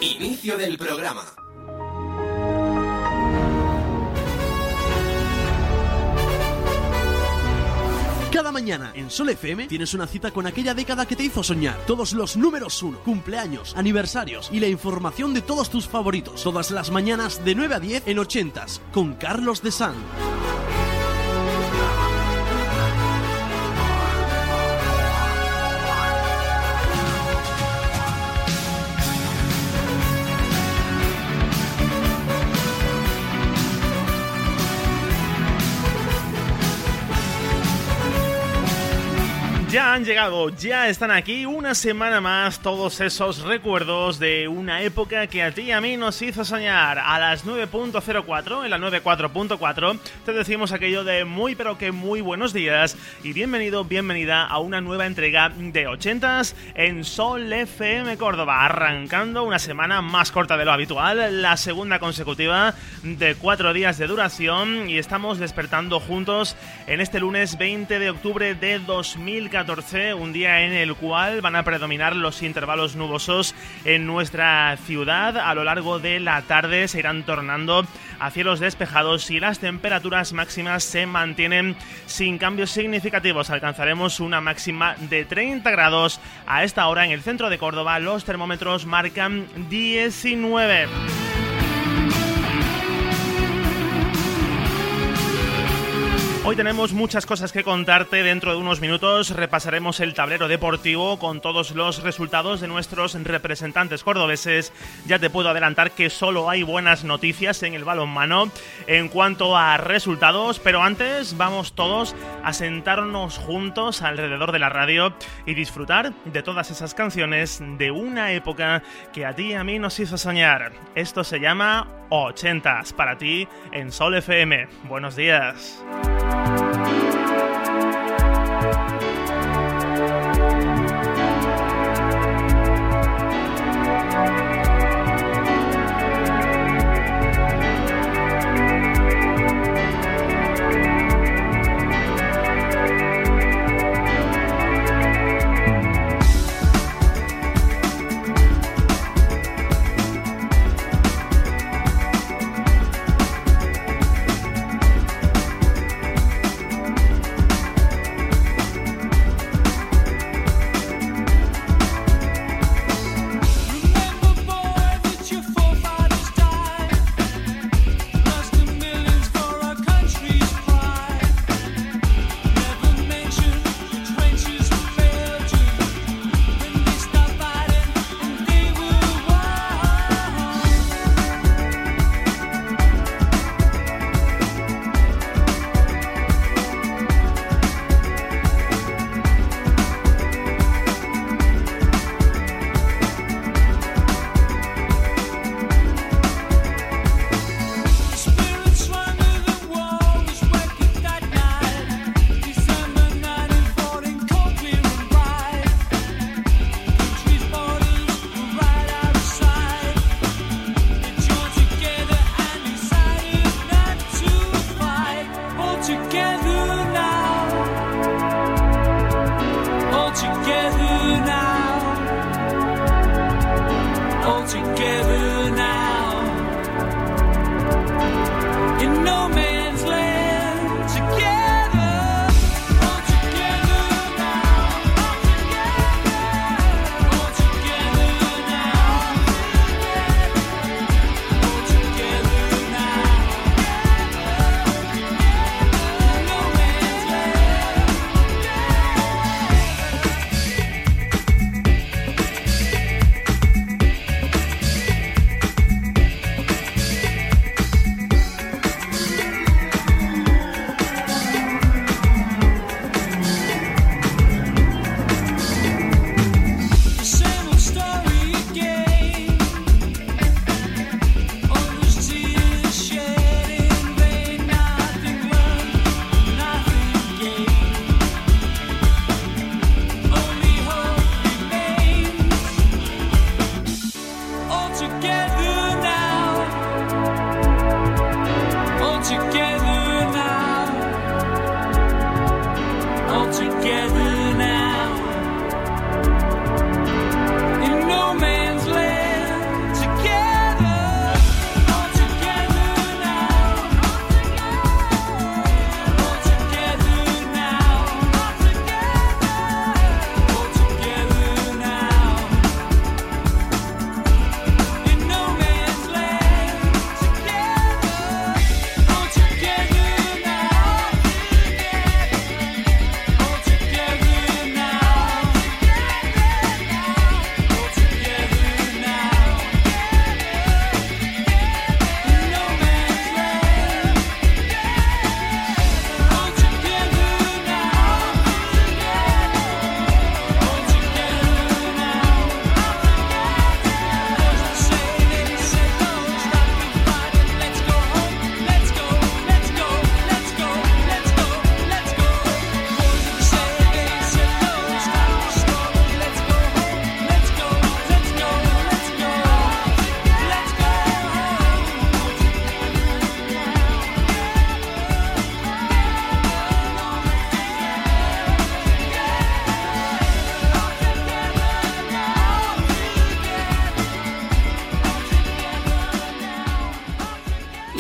Inicio del programa. Cada mañana en Sol FM tienes una cita con aquella década que te hizo soñar. Todos los números 1, cumpleaños, aniversarios y la información de todos tus favoritos. Todas las mañanas de 9 a 10 en 80s con Carlos de San. Ya han llegado, ya están aquí una semana más todos esos recuerdos de una época que a ti y a mí nos hizo soñar. A las 9.04, en la 94.4, te decimos aquello de muy pero que muy buenos días y bienvenido, bienvenida a una nueva entrega de 80s en Sol FM Córdoba, arrancando una semana más corta de lo habitual, la segunda consecutiva de 4 días de duración, y estamos despertando juntos en este lunes 20 de octubre de 2014. Un día en el cual van a predominar los intervalos nubosos en nuestra ciudad. A lo largo de la tarde se irán tornando a cielos despejados y las temperaturas máximas se mantienen sin cambios significativos. Alcanzaremos una máxima de 30 grados. A esta hora en el centro de Córdoba los termómetros marcan 19. Hoy tenemos muchas cosas que contarte. Dentro de unos minutos repasaremos el tablero deportivo con todos los resultados de nuestros representantes cordobeses. Ya te puedo adelantar que solo hay buenas noticias en el balonmano en cuanto a resultados, pero antes vamos todos a sentarnos juntos alrededor de la radio y disfrutar de todas esas canciones de una época que a ti y a mí nos hizo soñar. Esto se llama 80s para ti en Sol FM. Buenos días.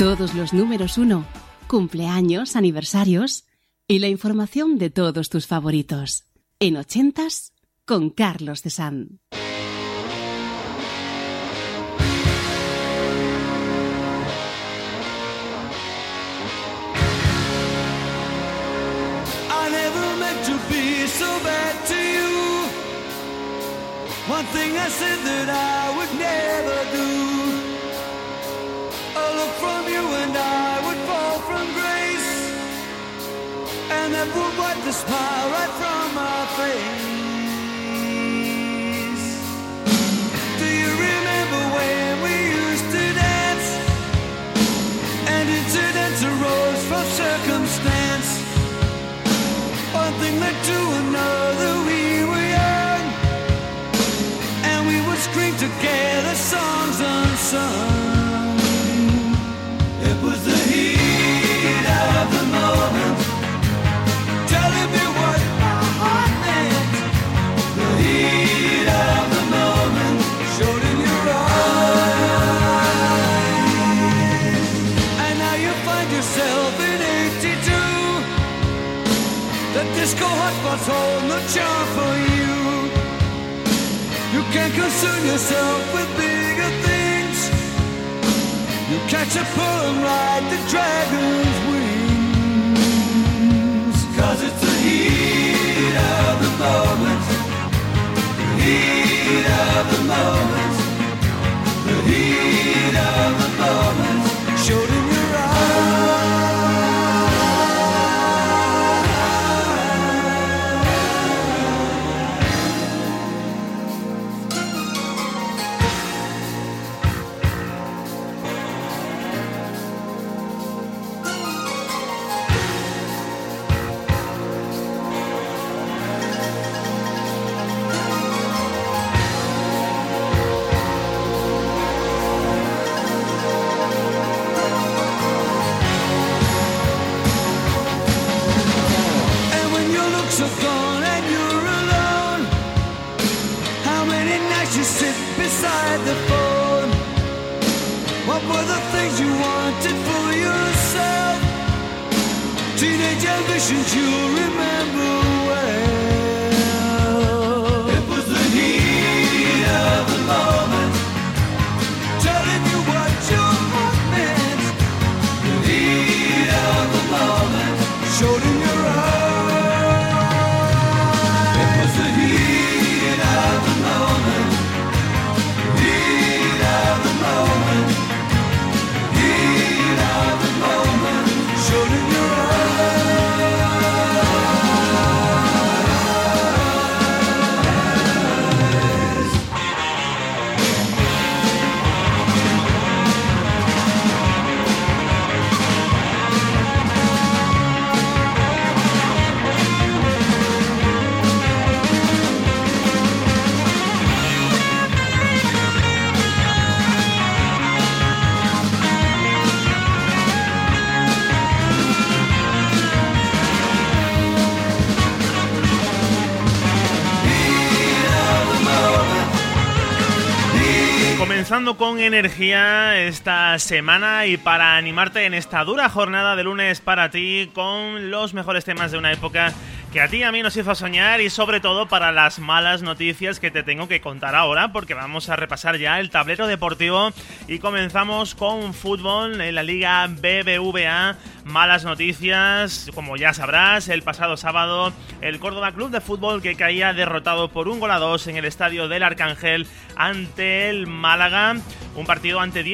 Todos los números 1, cumpleaños, aniversarios y la información de todos tus favoritos. En 80s con Carlos de San. One thing I said that I would never do. A look from you and I would fall from grace, and that would wipe the smile right from my face. Do you remember when we used to dance, and incidents arose from circumstance? One thing led to another, we were young, and we would scream together songs unsung. It was the heat of the moment, telling me what my heart meant. The heat of the moment showed in your eyes, and now you find yourself in 82. The disco hotspots hold no charm for you. You can't concern yourself with bigger things. You catch a pull and ride the dragon's wings. 'Cause it's the heat of the moment, the heat of the moment, the heat of the moment showed in your eyes. Are gone and you're alone. How many nights you sit beside the phone? What were the things you wanted for yourself? Teenage ambitions you remember well. It was the heat of the moment, telling you what your heart meant. The heat of the moment showed in your eyes. Comenzando con energía esta semana y para animarte en esta dura jornada de lunes para ti con los mejores temas de una época que a ti y a mí nos hizo soñar, y sobre todo para las malas noticias que te tengo que contar ahora, porque vamos a repasar ya el tablero deportivo y comenzamos con fútbol en la Liga BBVA. Malas noticias, como ya sabrás, el pasado sábado el Córdoba Club de Fútbol que caía derrotado por 1-2 en el estadio del Arcángel ante el Málaga, un partido ante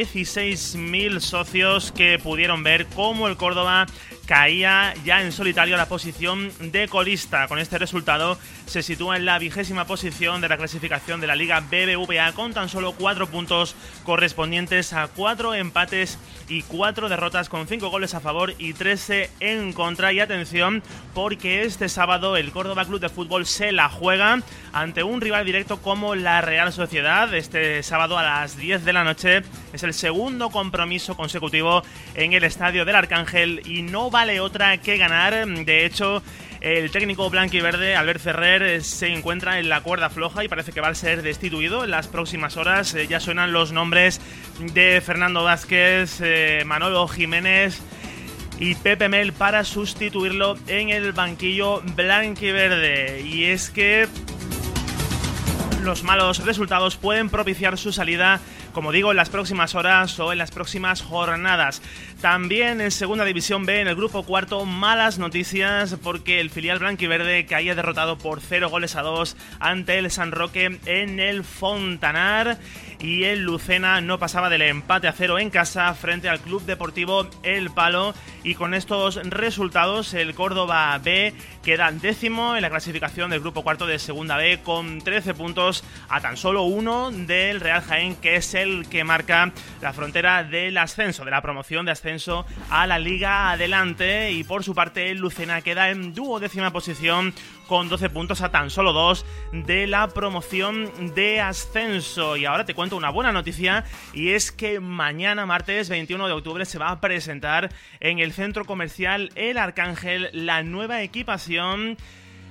16.000 socios que pudieron ver cómo el Córdoba caía ya en solitario a la posición de colista. Con este resultado se sitúa en la 20ª posición de la clasificación de la Liga BBVA con tan solo 4 puntos correspondientes a 4 empates y 4 derrotas, con 5 goles a favor y 13 en contra. Y atención, porque este sábado el Córdoba Club de Fútbol se la juega ante un rival directo como la Real Sociedad. Este sábado a las 10 de la noche es el segundo compromiso consecutivo en el estadio del Arcángel y no vale otra que ganar. De hecho, El técnico blanquiverde, Albert Ferrer, se encuentra en la cuerda floja y parece que va a ser destituido en las próximas horas. Ya suenan los nombres de Fernando Vázquez, Manolo Jiménez y Pepe Mel para sustituirlo en el banquillo blanquiverde. Y es que los malos resultados pueden propiciar su salida, como digo, en las próximas horas o en las próximas jornadas. También en Segunda División B, en el grupo cuarto, malas noticias porque el filial blanquiverde caía derrotado por 0-2 ante el San Roque en el Fontanar, y el Lucena no pasaba del empate a 0 en casa frente al Club Deportivo El Palo, y con estos resultados el Córdoba B queda 10º en la clasificación del grupo cuarto de Segunda B con 13 puntos, a tan solo uno del Real Jaén, que es el que marca la frontera del ascenso, de la promoción de ascenso a la Liga Adelante. Y por su parte el Lucena queda en 12ª posición con 12 puntos, a tan solo 2 de la promoción de ascenso. Y ahora te cuento una buena noticia, y es que mañana, martes 21 de octubre, se va a presentar en el centro comercial El Arcángel la nueva equipación,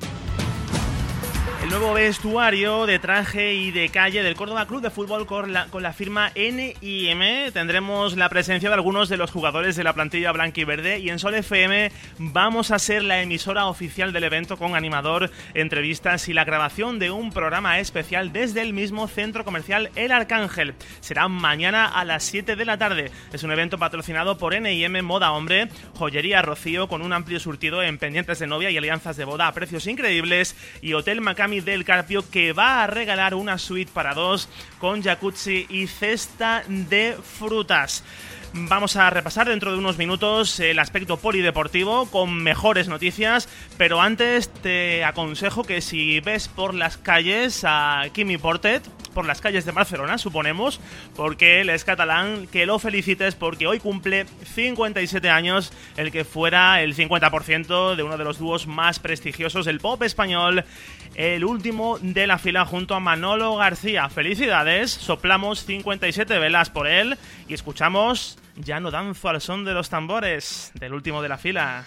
el nuevo vestuario de traje y de calle del Córdoba Club de Fútbol con la firma NIM. Tendremos la presencia de algunos de los jugadores de la plantilla blanquiverde, y en Sol FM vamos a ser la emisora oficial del evento, con animador, entrevistas y la grabación de un programa especial desde el mismo centro comercial El Arcángel. Será mañana a las 7 de la tarde. Es un evento patrocinado por NIM Moda Hombre, Joyería Rocío, con un amplio surtido en pendientes de novia y alianzas de boda a precios increíbles, y Hotel Macami del Carpio, que va a regalar una suite para 2 con jacuzzi y cesta de frutas. Vamos a repasar dentro de unos minutos el aspecto polideportivo con mejores noticias, pero antes te aconsejo que si ves por las calles a Quimi Portet, por las calles de Barcelona, suponemos, porque él es catalán, que lo felicites porque hoy cumple 57 años, el que fuera el 50% de uno de los dúos más prestigiosos del pop español, el último de la fila junto a Manolo García. Felicidades, soplamos 57 velas por él y escuchamos Ya no danzo al son de los tambores, del último de la fila.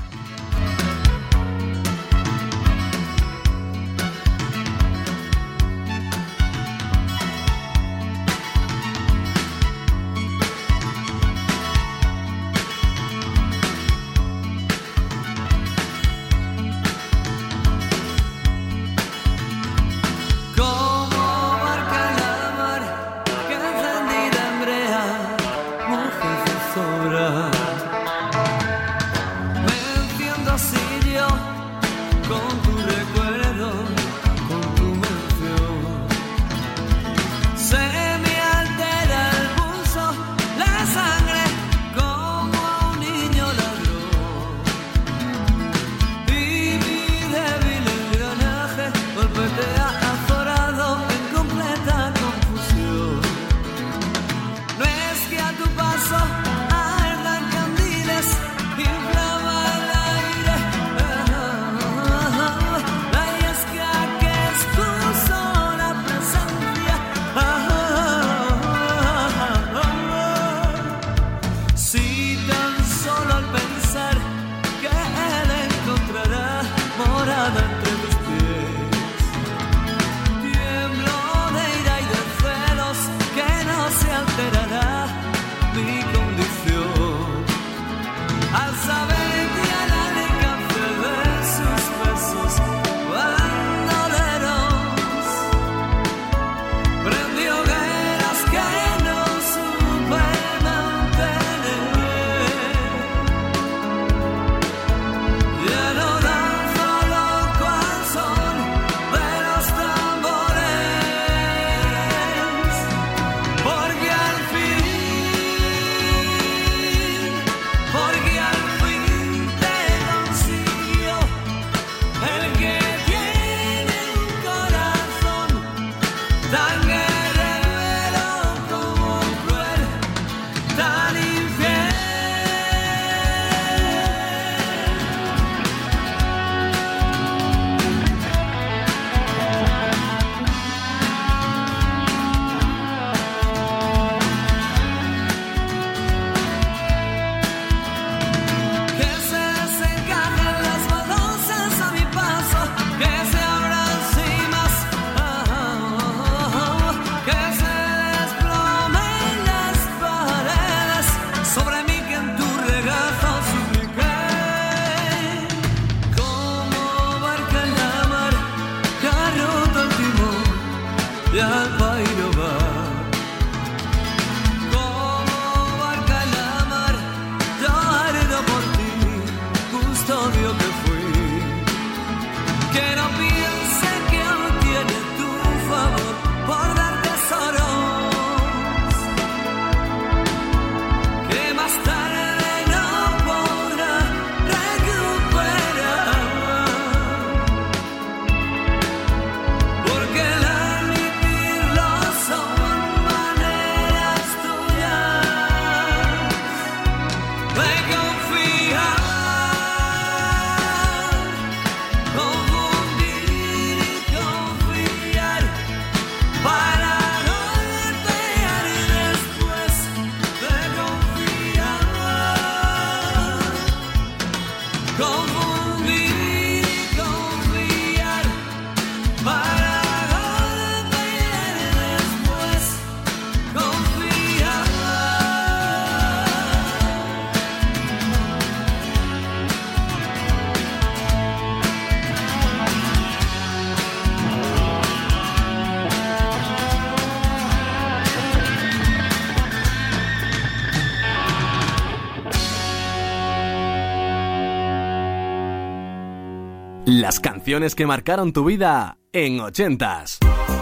Me Las canciones que marcaron tu vida en 80s.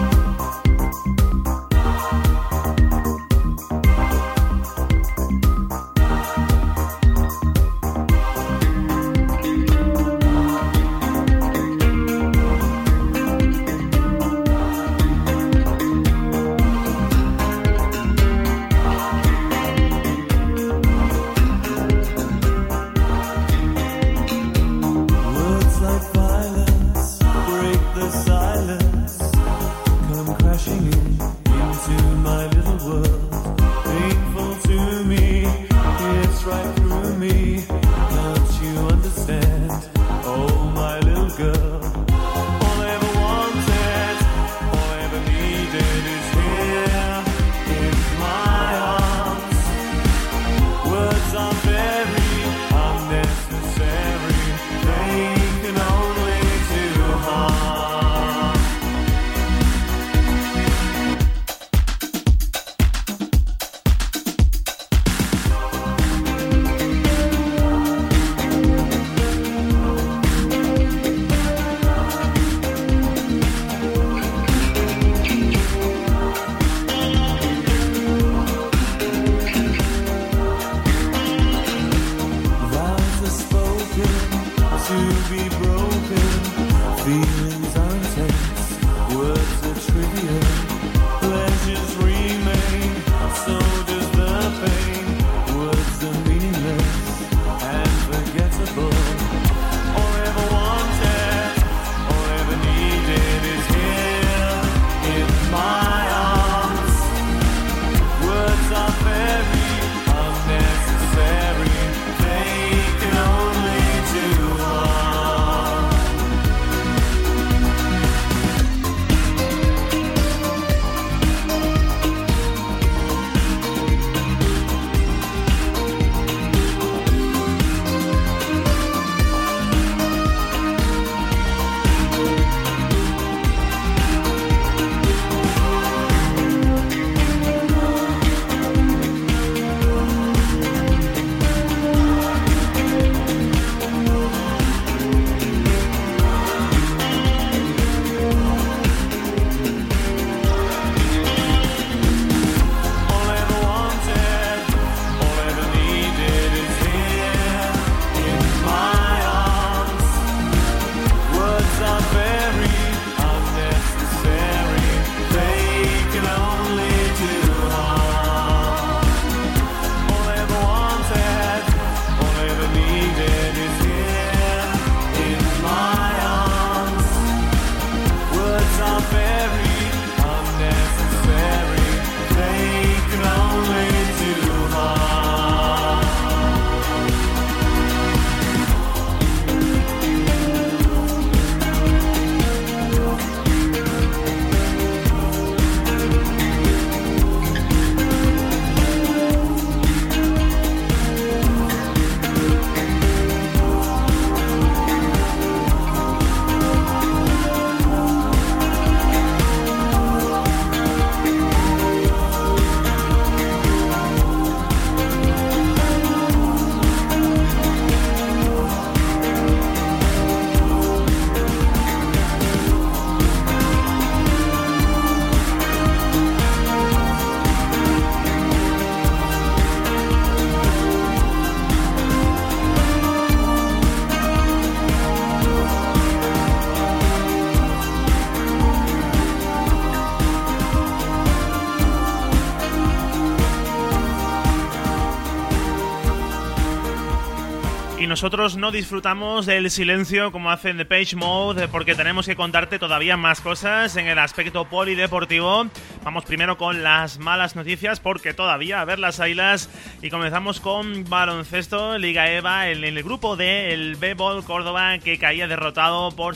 Y nosotros no disfrutamos del silencio como hacen Depeche Mode, porque tenemos que contarte todavía más cosas en el aspecto polideportivo. Vamos primero con las malas noticias, porque todavía a ver las ailas. Y comenzamos con baloncesto, Liga EVA, en el grupo D, el B-Ball Córdoba, que caía derrotado por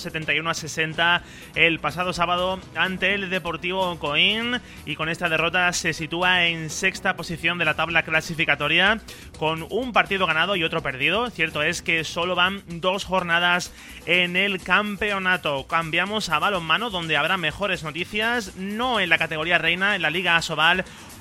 71-60 el pasado sábado ante el Deportivo Coín, y con esta derrota se sitúa en sexta posición de la tabla clasificatoria, con un partido ganado y otro perdido. Cierto es que solo van 2 jornadas en el campeonato. Cambiamos a balonmano, donde habrá mejores noticias, no en la categoría reina, en la Liga Asobal.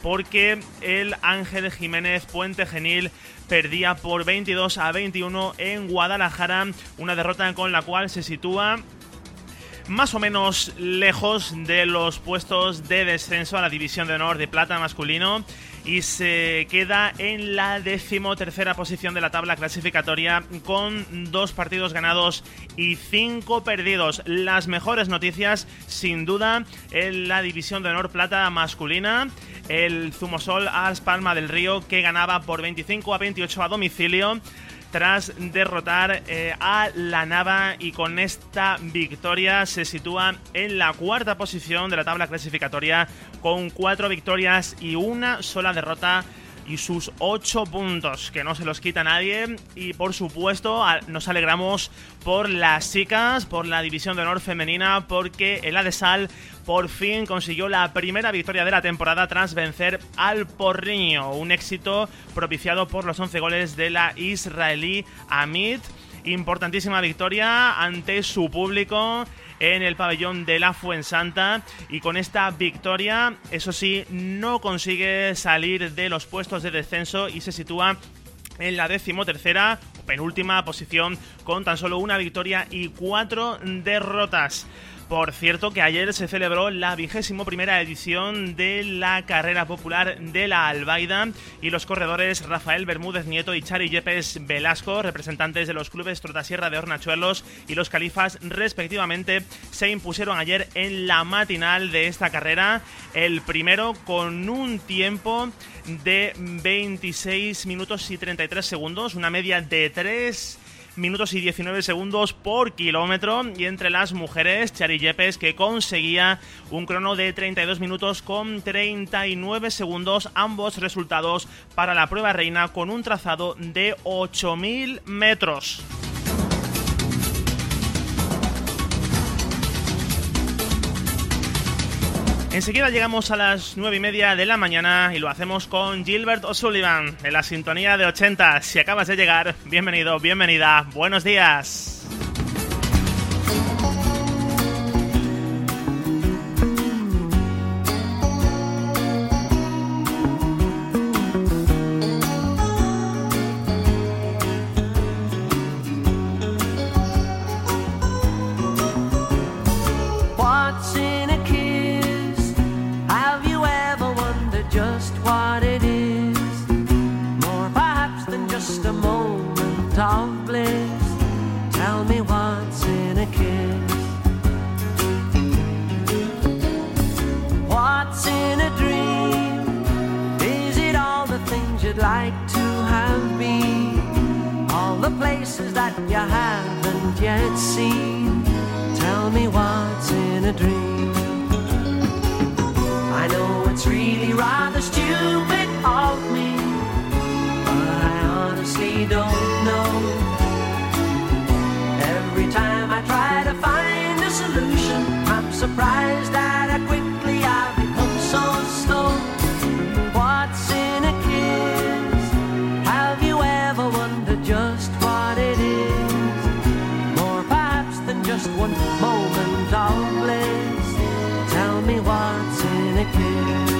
porque el Ángel Jiménez Puente Genil perdía por 22-21 en Guadalajara, una derrota con la cual se sitúa más o menos lejos de los puestos de descenso a la División de Honor de Plata masculino y se queda en la 13ª posición de la tabla clasificatoria con 2 partidos ganados y 5 perdidos. Las mejores noticias, sin duda, en la División de Honor Plata masculina. El Zumosol As Palma del Río, que ganaba por 25-28 a domicilio tras derrotar a la Nava, y con esta victoria se sitúa en la 4ª posición de la tabla clasificatoria con 4 victorias y 1 sola derrota y sus 8 puntos, que no se los quita nadie. Y por supuesto nos alegramos por las chicas, por la División de Honor femenina, porque el Adesal por fin consiguió la primera victoria de la temporada tras vencer al Porriño, un éxito propiciado por los 11 goles de la israelí Amit. Importantísima victoria ante su público en el pabellón de la Fuensanta, y con esta victoria, eso sí, no consigue salir de los puestos de descenso y se sitúa en la 13ª o penúltima posición con tan solo 1 victoria y 4 derrotas. Por cierto, que ayer se celebró la 21ª edición de la carrera popular de la Albaida, y los corredores Rafael Bermúdez Nieto y Chari Yepes Velasco, representantes de los clubes Trotasierra de Hornachuelos y Los Califas respectivamente, se impusieron ayer en la matinal de esta carrera. El primero con un tiempo de 26 minutos y 33 segundos, una media de 3 minutos y 19 segundos por kilómetro, y entre las mujeres, Chari Yepes, que conseguía un crono de 32 minutos con 39 segundos, ambos resultados para la prueba reina con un trazado de 8.000 metros. Enseguida llegamos a las 9:30 de la mañana y lo hacemos con Gilbert O'Sullivan en la sintonía de 80. Si acabas de llegar, bienvenido, bienvenida, buenos días. Of bliss, tell me what's in a kiss. What's in a dream? Is it all the things you'd like to have been? All the places that you haven't yet seen? Tell me what's in a dream. I know it's really rather stupid of me, but I honestly don't know. Every time I try to find a solution, I'm surprised at how quickly I become so slow. What's in a kiss? Have you ever wondered just what it is? More perhaps than just one moment of bliss. Tell me what's in a kiss.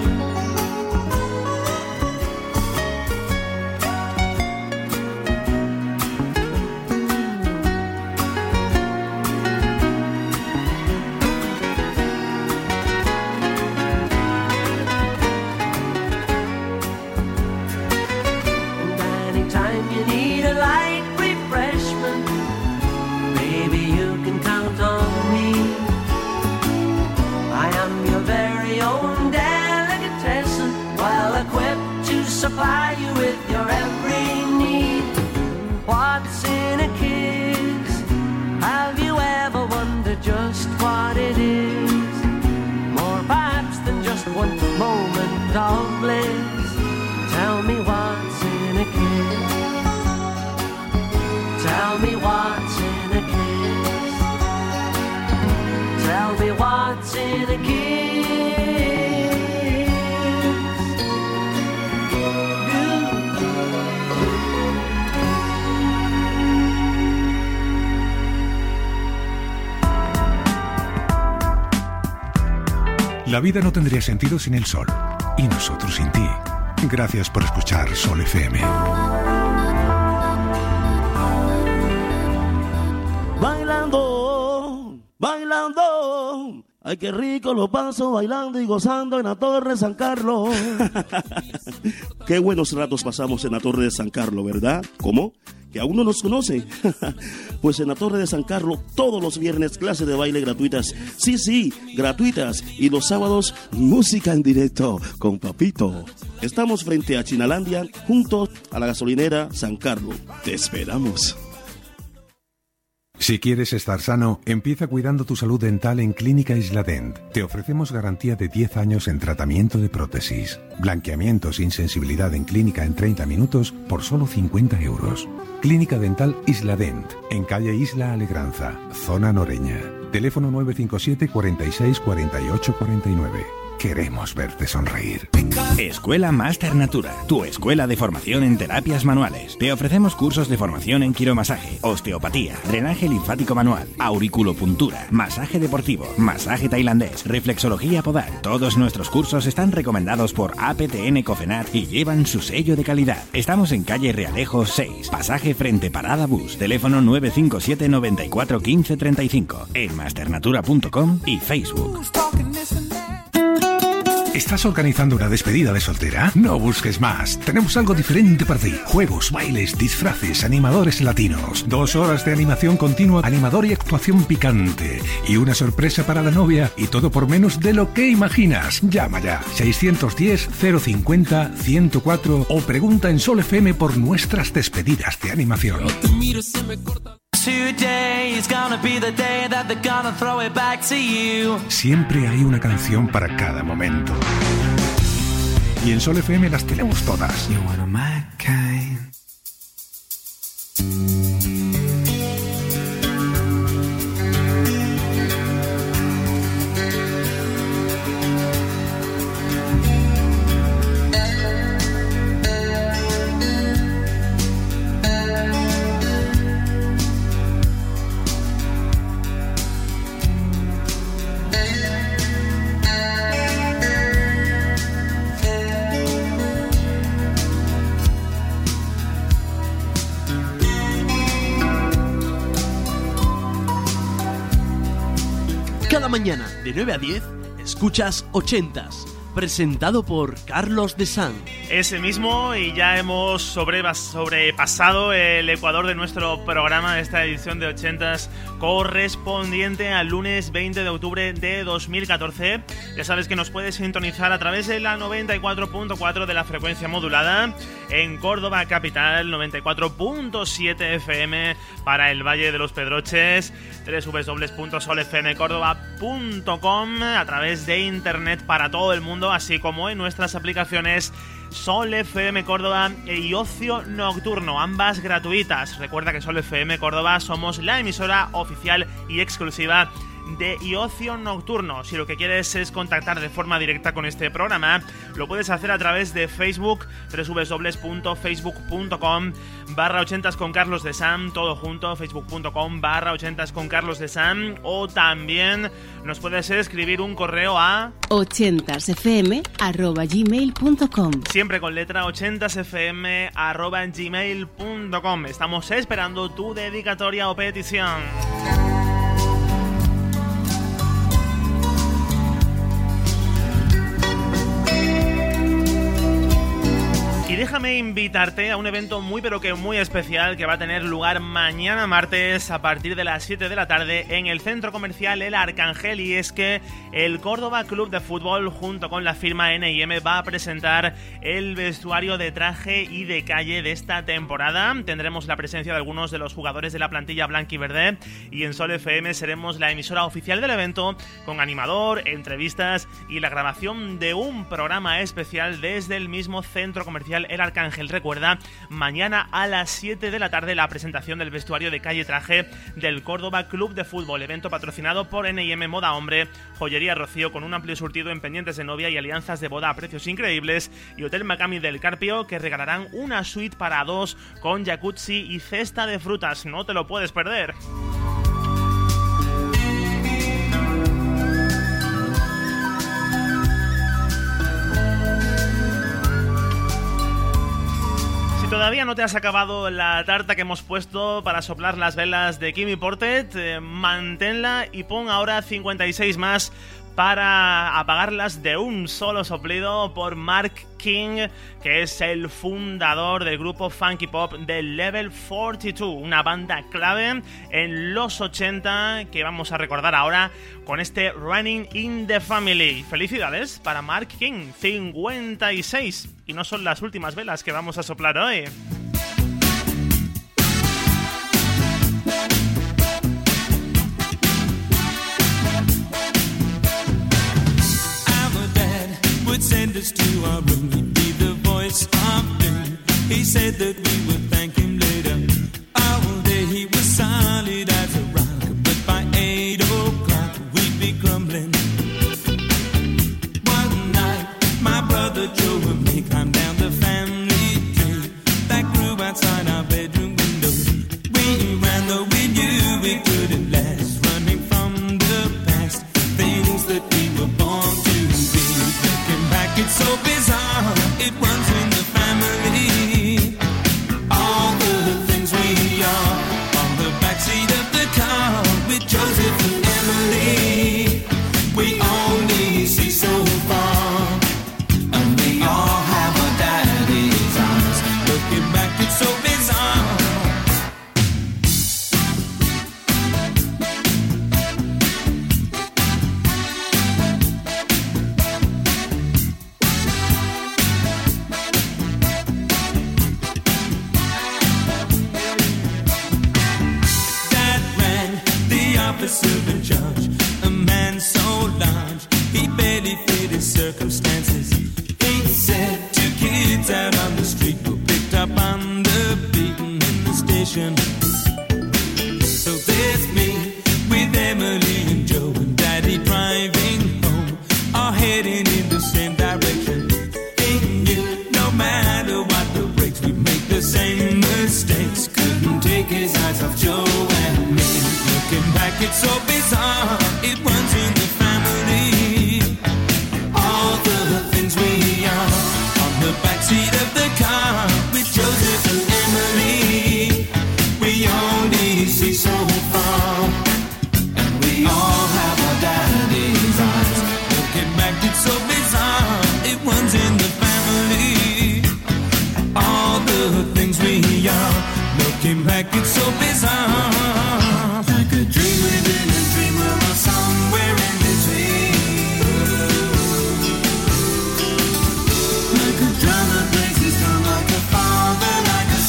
Supply you with your every need. What's in a kiss? Have you ever wondered just what it is? More perhaps than just one moment of bliss. Tell me what's in a kiss. Tell me what's in a kiss. Tell me what's in a kiss. La vida no tendría sentido sin el sol. y nosotros sin ti. Gracias por escuchar Sol FM. Bailando, bailando, ay qué rico lo paso bailando y gozando en la Torre de San Carlos. Qué buenos ratos pasamos en la Torre de San Carlos, ¿verdad? ¿Cómo? ¿Que aún no nos conoce? Pues en la Torre de San Carlos todos los viernes clases de baile gratuitas. Sí, gratuitas. Y los sábados música en directo con Papito. Estamos frente a Chinalandia, junto a la gasolinera San Carlos. Te esperamos. Si quieres estar sano, empieza cuidando tu salud dental en Clínica Isladent. Te ofrecemos garantía de 10 años en tratamiento de prótesis, blanqueamiento sin sensibilidad en clínica en 30 minutos por solo 50 euros. Clínica Dental Isladent, en calle Isla Alegranza, zona Noreña. Teléfono 957 46 48 49. Queremos verte sonreír. Escuela Master Natura, tu escuela de formación en terapias manuales. Te ofrecemos cursos de formación en quiromasaje, osteopatía, drenaje linfático manual, auriculopuntura, masaje deportivo, masaje tailandés, reflexología podal. Todos nuestros cursos están recomendados por APTN Cofenat y llevan su sello de calidad. Estamos en calle Realejo 6, pasaje frente Parada Bus, teléfono 957 94 15 35, en masternatura.com y Facebook. ¿Estás organizando una despedida de soltera? No busques más. Tenemos algo diferente para ti. Juegos, bailes, disfraces, animadores latinos. 2 horas de animación continua, animador y actuación picante. Y una sorpresa para la novia. Y todo por menos de lo que imaginas. Llama ya. 610-050-104 o pregunta en Sol FM por nuestras despedidas de animación. Siempre hay una canción para cada momento. Y en Sol FM las tenemos todas. Cada mañana, de 9 a 10, escuchas 80s, presentado por Carlos de San. Ese mismo, y ya hemos sobrepasado el ecuador de nuestro programa, de esta edición de 80s, correspondiente al lunes 20 de octubre de 2014. Ya sabes que nos puedes sintonizar a través de la 94.4 de la frecuencia modulada, en Córdoba capital, 94.7 FM para el Valle de los Pedroches, www.solfmcordoba.com, a través de internet para todo el mundo, así como en nuestras aplicaciones Sol FM Córdoba y Ocio Nocturno, ambas gratuitas. Recuerda que Sol FM Córdoba somos la emisora oficial y exclusiva de Ocio Nocturno. Si lo que quieres es contactar de forma directa con este programa, lo puedes hacer a través de Facebook, www.facebook.com/80s con Carlos de Sam, todo junto, facebook.com/80s con Carlos de Sam, o también nos puedes escribir un correo a 80sfm@gmail.com, siempre con letra 80sfm@gmail.com. Estamos esperando tu dedicatoria o petición. Y déjame invitarte a un evento muy pero que muy especial que va a tener lugar mañana martes a partir de las 7 de la tarde en el Centro Comercial El Arcángel, y es que el Córdoba Club de Fútbol junto con la firma N&M va a presentar el vestuario de traje y de calle de esta temporada. Tendremos la presencia de algunos de los jugadores de la plantilla blanquiverde, y en Sol FM seremos la emisora oficial del evento, con animador, entrevistas y la grabación de un programa especial desde el mismo Centro Comercial El Arcángel. Recuerda, mañana a las 7 de la tarde la presentación del vestuario de calle traje del Córdoba Club de Fútbol, evento patrocinado por N&M Moda Hombre, Joyería Rocío, con un amplio surtido en pendientes de novia y alianzas de boda a precios increíbles, y Hotel Macami del Carpio, que regalarán una suite para 2 con jacuzzi y cesta de frutas. No te lo puedes perder. ¿Todavía no te has acabado la tarta que hemos puesto para soplar las velas de Kimi Portet? Manténla y pon ahora 56 más para apagarlas de un solo soplido por Mark King, que es el fundador del grupo funky pop de Level 42, una banda clave en los 80 que vamos a recordar ahora con este Running in the Family. Felicidades para Mark King, 56, y no son las últimas velas que vamos a soplar hoy. Send us to our room, he'd be the voice of doom. He said that we would thank him later. All day he was solid as a rock, but by 8 o'clock we'd be crumbling. One night, my brother Joe and me climbed down the family tree that grew outside our bedroom window. We ran though we knew we couldn't last, running from the past, things that we were born to be. It's so bizarre, it runs in the family. All the things we are on the backseat of the car with Joseph and Emily. We only see so far, and we all have our daddy's eyes. Looking back, it's so bizarre. Officer in charge, a man so large, he barely fit his circumstances. He said 2 kids out on the street were picked up on the beaten in the station. So there's me with Emily and Joe and Daddy driving home, all heading in the same direction. He knew no matter what the brakes, we'd make the same mistakes. Couldn't take his eyes off Joe and me. Looking back, it's so bizarre, it runs in the family. All the things we are on the backseat of the car with Joseph and Emily. We only see so far, and we all have our daddy's eyes. Looking back, it's so bizarre, it runs in the family. All the things we are, looking back, it's so bizarre. Like a dream within a dream, we're somewhere in between. Like a drum that breaks his drum, like a father, like a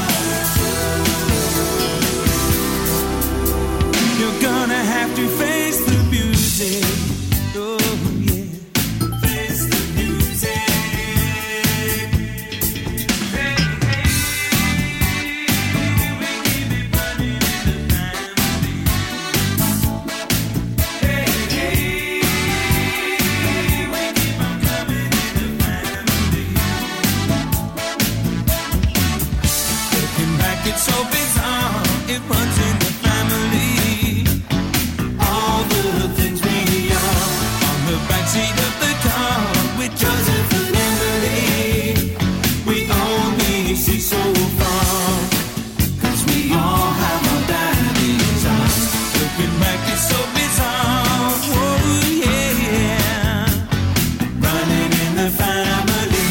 son. You're gonna have to face the music. Oh yeah, face the music. Hey, hey, we keep it running in the family. Hey, hey, we keep on coming in the family. Looking back, it's so bizarre, it runs in the family. All the things we are on the backseat of the car with Joseph and Emily. We only see so far, 'cause we all have our daddy's eyes. Looking back, it's so bizarre. Oh yeah, running in the family.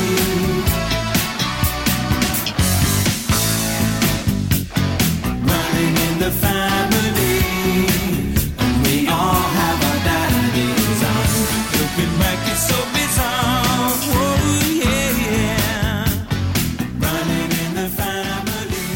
Running in the family, and we all have our daddy's eyes. Looking back, it's so bizarre. Oh yeah, running in the family.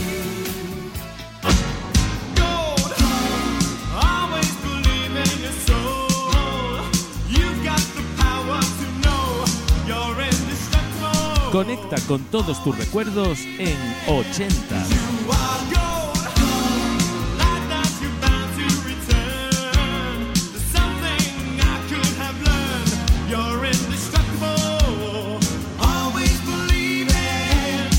Gold, always believe in your soul. You've got the power to know you're indestructible. Conecta con todos tus recuerdos en 80. You are gold, like that you're bound to return. There's something I could have learned. You're indestructible. Always believe it.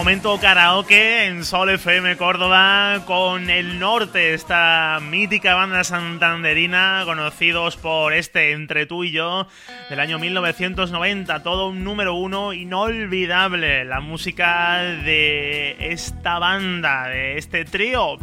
Momento karaoke en Sol FM Córdoba con El Norte, esta mítica banda santanderina, conocidos por este Entre tú y yo del año 1990, todo un número uno inolvidable, la música de esta banda, de este trío.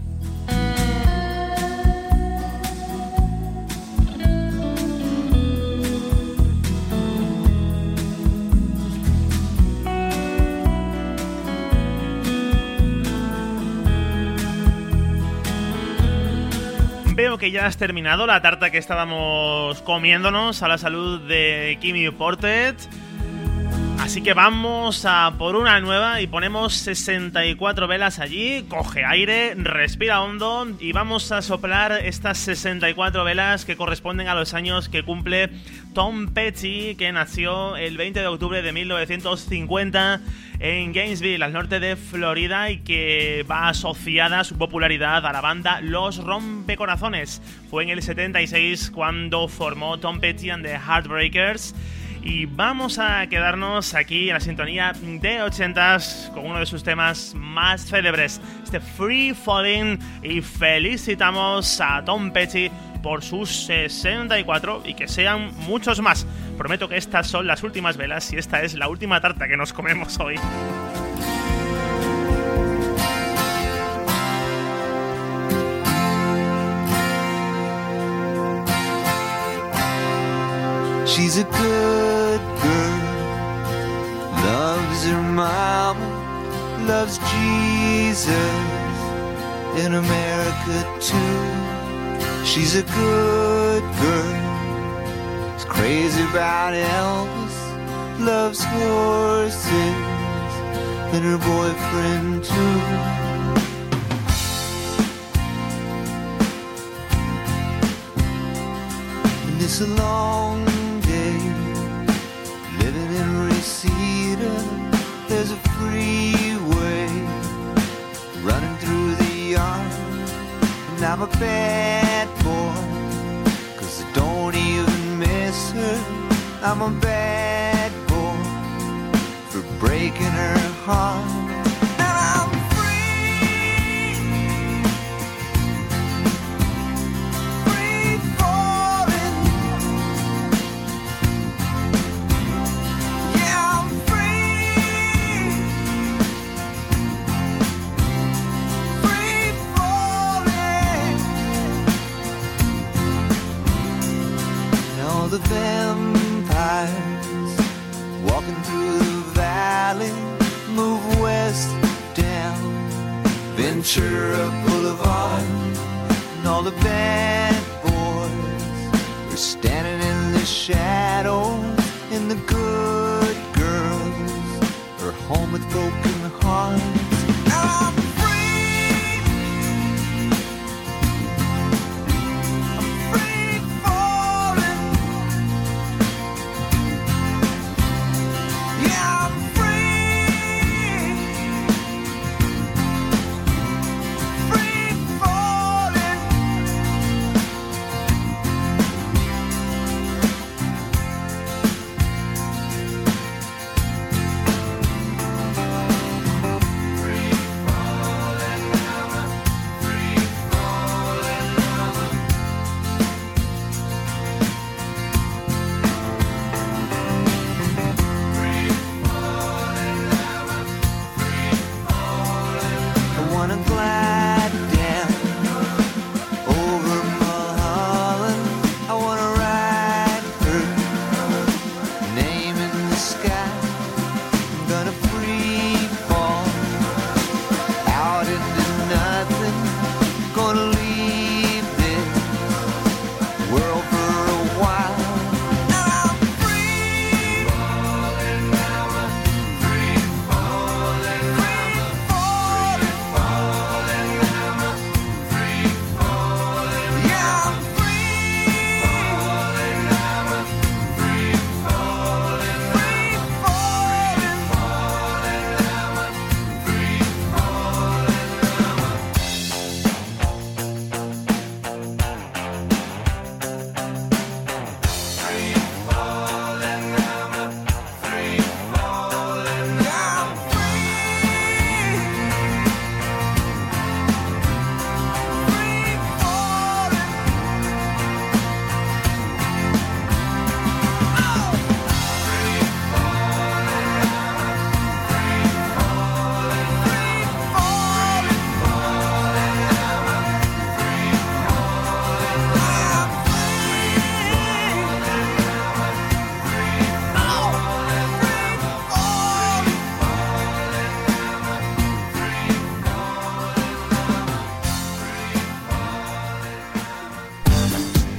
Veo que ya has terminado la tarta que estábamos comiéndonos a la salud de Kimi Portet. Así que vamos a por una nueva y ponemos 64 velas allí. Coge aire, respira hondo y vamos a soplar estas 64 velas que corresponden a los años que cumple Tom Petty, que nació el 20 de octubre de 1950 en Gainesville, al norte de Florida, y que va asociada su popularidad a la banda Los Rompecorazones. Fue en el 76 cuando formó Tom Petty and the Heartbreakers. Y vamos a quedarnos aquí en la sintonía de 80s con uno de sus temas más célebres, este Free Falling, y felicitamos a Tom Petty por sus 64 y que sean muchos más. Prometo que estas son las últimas velas y esta es la última tarta que nos comemos hoy. She's a good girl, loves her mama, loves Jesus, in America too. She's a good girl, is crazy about Elvis, loves horses, and her boyfriend too. And it's a long living in Reseda, there's a freeway running through the yard. And I'm a bad boy, 'cause I don't even miss her. I'm a bad boy for breaking her heart. The vampires walking through the valley move west down Ventura Boulevard, and all the bad boys are standing in the shadows, and the good girls are home with broken hearts.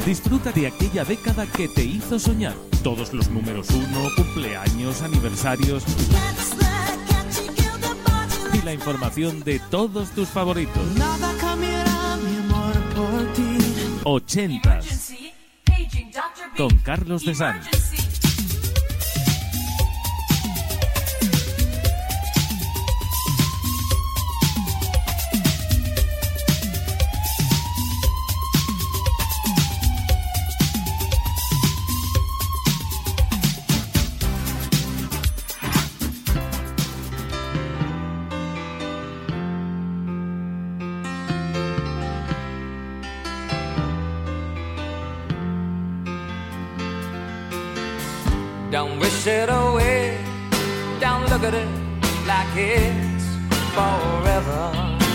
Disfruta de aquella década que te hizo soñar. Todos los números 1, cumpleaños, aniversarios y la información de todos tus favoritos. 80s con Carlos de Sanz. Don't wish it away, don't look at it like it's forever.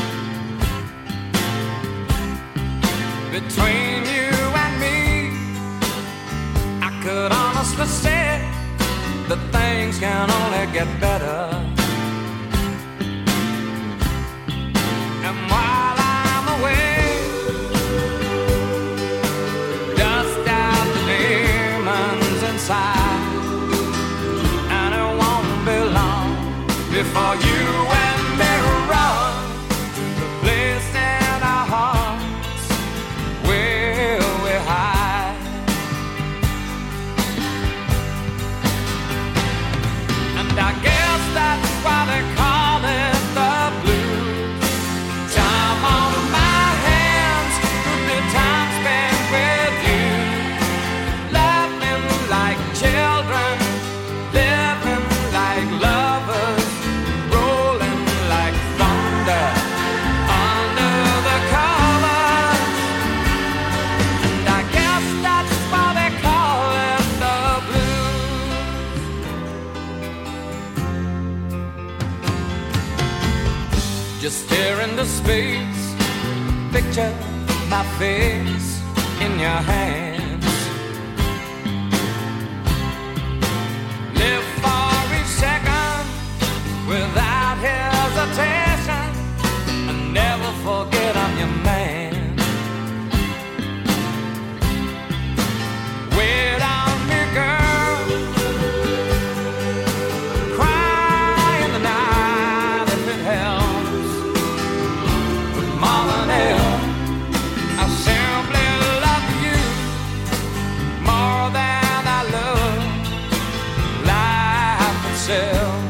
Between you and me, I could honestly say that things can only get better. And while I'm away, dust out the demons inside. Before you and me run to the place in our hearts where we hide. And I guess that's why they call it the blues. Time on my hands could be time spent with you, laughing like children, living like lovers. Just stare into space, picture my face in your hands. Live for each second without hesitation, and never forget I'm your man. Wait on me, girl, cry in the night if it helps. I simply love you more than I love life itself.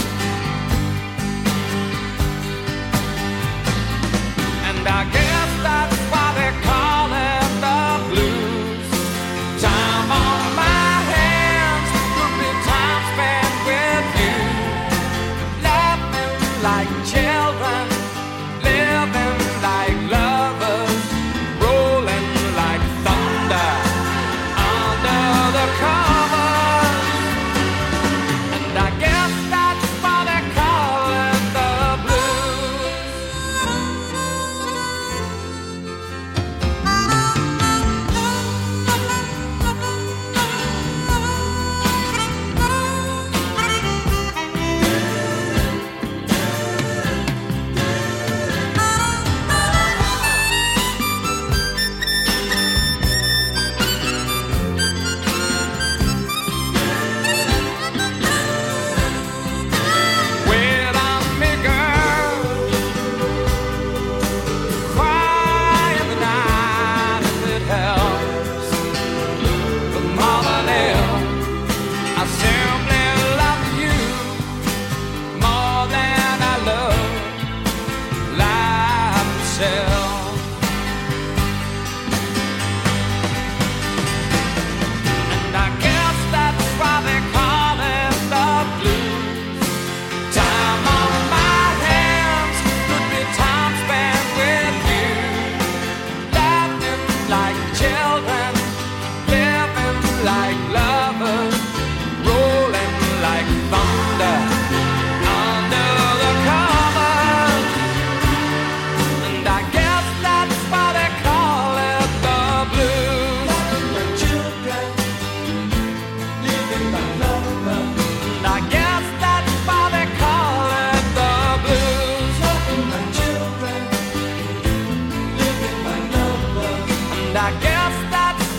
And I guess that's why they call it the blues. Time on my hands could be time spent with you, laughing like children, living like lovers, rolling like thunder under the covers. And I guess that's why they call it the blues. Wait on me, girl, cry in the night if it helps. But more than ever, I simply love you more than I love life itself. And I guess that's why they call it the blues. Time on my hands could be time spent with you, laughing like children, living like lovers, rolling like thunder under the covers. And I guess that's why they call it the blues. Children, living like lovers. And I guess that's why they call it the blues. Children, living like lovers. And I guess that's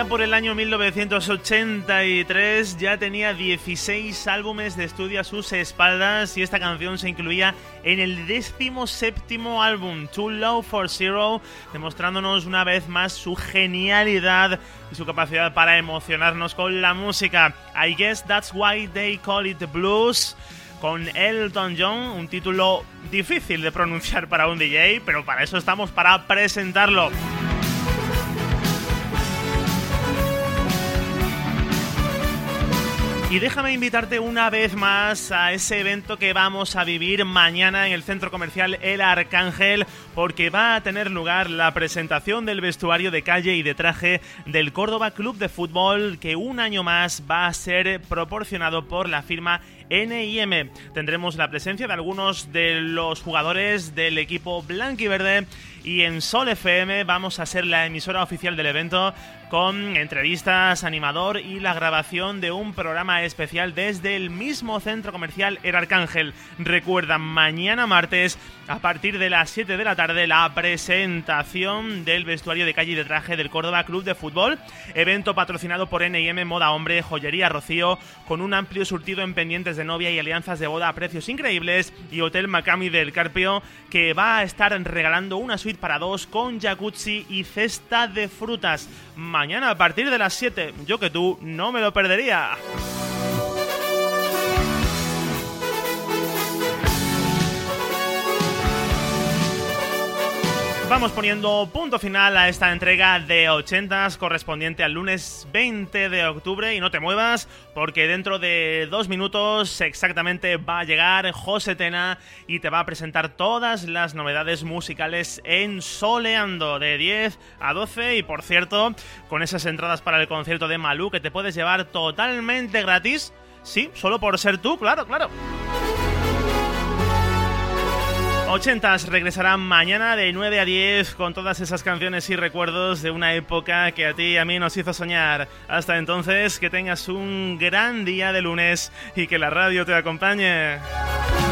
Allá por el año 1983 ya tenía 16 álbumes de estudio a sus espaldas y esta canción se incluía en el 17º álbum, Too Low for Zero, demostrándonos una vez más su genialidad y su capacidad para emocionarnos con la música. I Guess That's Why They Call It Blues, con Elton John, un título difícil de pronunciar para un DJ, pero para eso estamos, para presentarlo. Y déjame invitarte una vez más a ese evento que vamos a vivir mañana en el centro comercial El Arcángel, porque va a tener lugar la presentación del vestuario de calle y de traje del Córdoba Club de Fútbol, que un año más va a ser proporcionado por la firma NIM. Tendremos la presencia de algunos de los jugadores del equipo blanquiverde y en Sol FM vamos a ser la emisora oficial del evento, con entrevistas, animador y la grabación de un programa especial desde el mismo centro comercial El Arcángel. Recuerda, mañana martes a partir de las 7 de la tarde la presentación del vestuario de calle y de traje del Córdoba Club de Fútbol, evento patrocinado por NIM Moda Hombre, Joyería Rocío, con un amplio surtido en pendientes de novia y alianzas de boda a precios increíbles, y Hotel Macami del Carpio, que va a estar regalando una suite para 2 con jacuzzi y cesta de frutas. Mañana a partir de las 7, yo que tú no me lo perdería. Vamos poniendo punto final a esta entrega de 80s correspondiente al lunes 20 de octubre y no te muevas porque dentro de 2 minutos exactamente va a llegar José Tena y te va a presentar todas las novedades musicales en Soleando de 10 a 12 y por cierto con esas entradas para el concierto de Malú que te puedes llevar totalmente gratis, sí, solo por ser tú, claro. 80s regresará mañana de 9 a 10 con todas esas canciones y recuerdos de una época que a ti y a mí nos hizo soñar. Hasta entonces, que tengas un gran día de lunes y que la radio te acompañe.